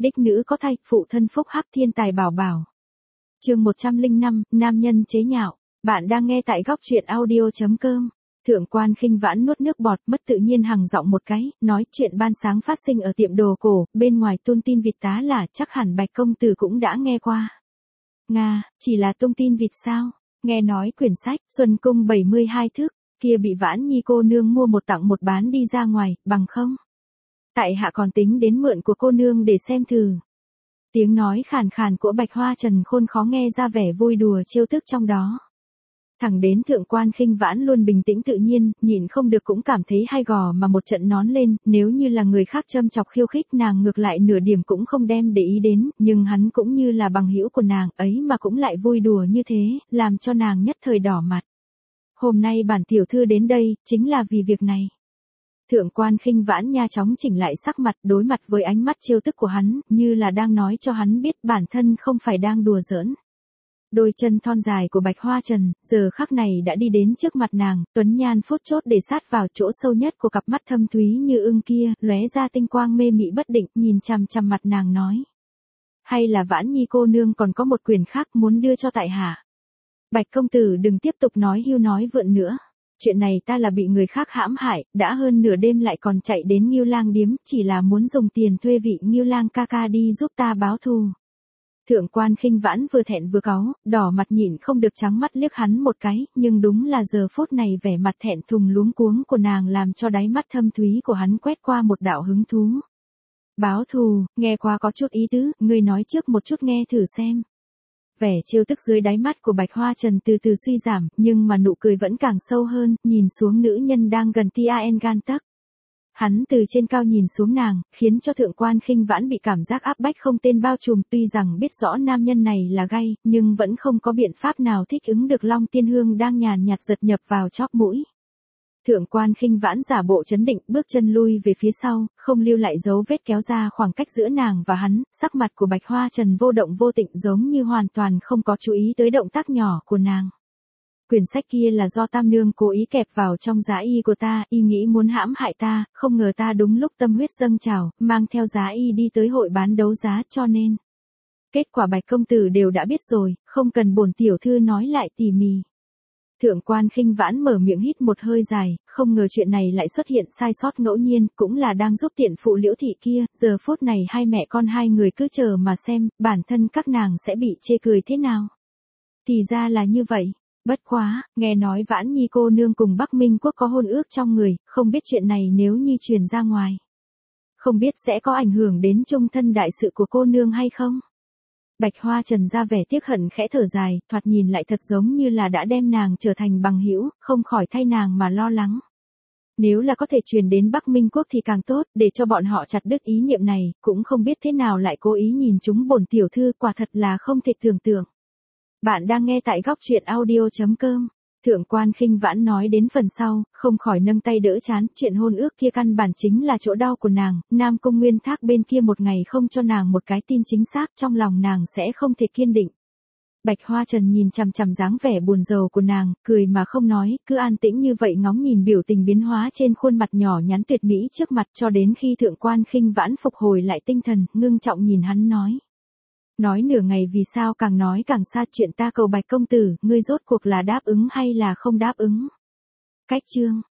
Đích nữ có thai, phụ thân phúc hắc thiên tài bảo bảo. Chương 105, nam nhân chế nhạo. Bạn đang nghe tại góc truyện audio.com. Thượng quan Khinh Vãn nuốt nước bọt, mất tự nhiên hằng giọng một cái, nói chuyện ban sáng phát sinh ở tiệm đồ cổ, bên ngoài tung tin vịt tá là, chắc hẳn Bạch công tử cũng đã nghe qua. Nga, chỉ là tung tin vịt sao? Nghe nói quyển sách Xuân Cung 72 thước kia bị Vãn Nhi cô nương mua một tặng một bán đi ra ngoài, bằng không? Tại hạ còn tính đến mượn của cô nương để xem thử. Tiếng nói khàn khàn của Bạch Hoa Trần Khôn khó nghe ra vẻ vui đùa trêu tức trong đó. Thẳng đến Thượng quan Khinh Vãn luôn bình tĩnh tự nhiên, nhịn không được cũng cảm thấy hay gò mà một trận nón lên, nếu như là người khác châm chọc khiêu khích nàng ngược lại nửa điểm cũng không đem để ý đến, nhưng hắn cũng như là bằng hữu của nàng ấy mà cũng lại vui đùa như thế, làm cho nàng nhất thời đỏ mặt. Hôm nay bản tiểu thư đến đây, chính là vì việc này. Thượng quan Khinh Vãn nha chóng chỉnh lại sắc mặt, đối mặt với ánh mắt trêu tức của hắn, như là đang nói cho hắn biết bản thân không phải đang đùa giỡn. Đôi chân thon dài của Bạch Hoa Trần, giờ khắc này đã đi đến trước mặt nàng, tuấn nhan phút chốt để sát vào chỗ sâu nhất của cặp mắt thâm thúy như ưng kia, lóe ra tinh quang mê mị bất định, nhìn chằm chằm mặt nàng nói. Hay là Vãn Nhi cô nương còn có một quyền khác muốn đưa cho tại hạ? Bạch công tử đừng tiếp tục nói hưu nói vượn nữa. Chuyện này ta là bị người khác hãm hại, đã hơn nửa đêm lại còn chạy đến Ngưu Lang điếm, chỉ là muốn dùng tiền thuê vị Ngưu Lang ca ca đi giúp ta báo thù. Thượng quan Khinh Vãn vừa thẹn vừa cáu, đỏ mặt nhịn không được trắng mắt liếc hắn một cái, nhưng đúng là giờ phút này vẻ mặt thẹn thùng luống cuống của nàng làm cho đáy mắt thâm thúy của hắn quét qua một đạo hứng thú. Báo thù, nghe qua có chút ý tứ, ngươi nói trước một chút nghe thử xem. Vẻ trêu tức dưới đáy mắt của Bạch Hoa Trần từ từ suy giảm, nhưng mà nụ cười vẫn càng sâu hơn, nhìn xuống nữ nhân đang gần Tian gan tấc. Hắn từ trên cao nhìn xuống nàng, khiến cho Thượng quan Khinh Vãn bị cảm giác áp bách không tên bao trùm, tuy rằng biết rõ nam nhân này là gay, nhưng vẫn không có biện pháp nào thích ứng được Long Tiên Hương đang nhàn nhạt giật nhập vào chóp mũi. Thượng quan Khinh Vãn giả bộ trấn định, bước chân lui về phía sau, không lưu lại dấu vết kéo ra khoảng cách giữa nàng và hắn, sắc mặt của Bạch Hoa Trần vô động vô tịnh giống như hoàn toàn không có chú ý tới động tác nhỏ của nàng. Quyển sách kia là do Tam Nương cố ý kẹp vào trong giá y của ta, y nghĩ muốn hãm hại ta, không ngờ ta đúng lúc tâm huyết dâng trào, mang theo giá y đi tới hội bán đấu giá cho nên. Kết quả Bạch công tử đều đã biết rồi, không cần bổn tiểu thư nói lại tỉ mỉ. Thượng quan Khinh Vãn mở miệng hít một hơi dài, không ngờ chuyện này lại xuất hiện sai sót ngẫu nhiên, cũng là đang giúp tiện phụ Liễu thị kia, giờ phút này hai mẹ con hai người cứ chờ mà xem, bản thân các nàng sẽ bị chê cười thế nào. Thì ra là như vậy. Bất quá, nghe nói Vãn Nhi cô nương cùng Bắc Minh Quốc có hôn ước trong người, không biết chuyện này nếu như truyền ra ngoài. Không biết sẽ có ảnh hưởng đến chung thân đại sự của cô nương hay không? Bạch Hoa Trần ra vẻ tiếc hận khẽ thở dài, thoạt nhìn lại thật giống như là đã đem nàng trở thành bằng hữu, không khỏi thay nàng mà lo lắng. Nếu là có thể truyền đến Bắc Minh Quốc thì càng tốt, để cho bọn họ chặt đứt ý niệm này, cũng không biết thế nào lại cố ý nhìn chúng bổn tiểu thư, quả thật là không thể tưởng tượng. Bạn đang nghe tại góc truyện audio.com. Thượng quan Khinh Vãn nói đến phần sau, không khỏi nâng tay đỡ chán, chuyện hôn ước kia căn bản chính là chỗ đau của nàng, Nam Cung Nguyên Thác bên kia một ngày không cho nàng một cái tin chính xác, trong lòng nàng sẽ không thể kiên định. Bạch Hoa Trần nhìn chằm chằm dáng vẻ buồn rầu của nàng, cười mà không nói, cứ an tĩnh như vậy ngóng nhìn biểu tình biến hóa trên khuôn mặt nhỏ nhắn tuyệt mỹ trước mặt, cho đến khi Thượng quan Khinh Vãn phục hồi lại tinh thần, ngưng trọng nhìn hắn nói. Nói nửa ngày vì sao càng nói càng xa, chuyện ta cầu Bạch công tử, ngươi rốt cuộc là đáp ứng hay là không đáp ứng? Cách chương.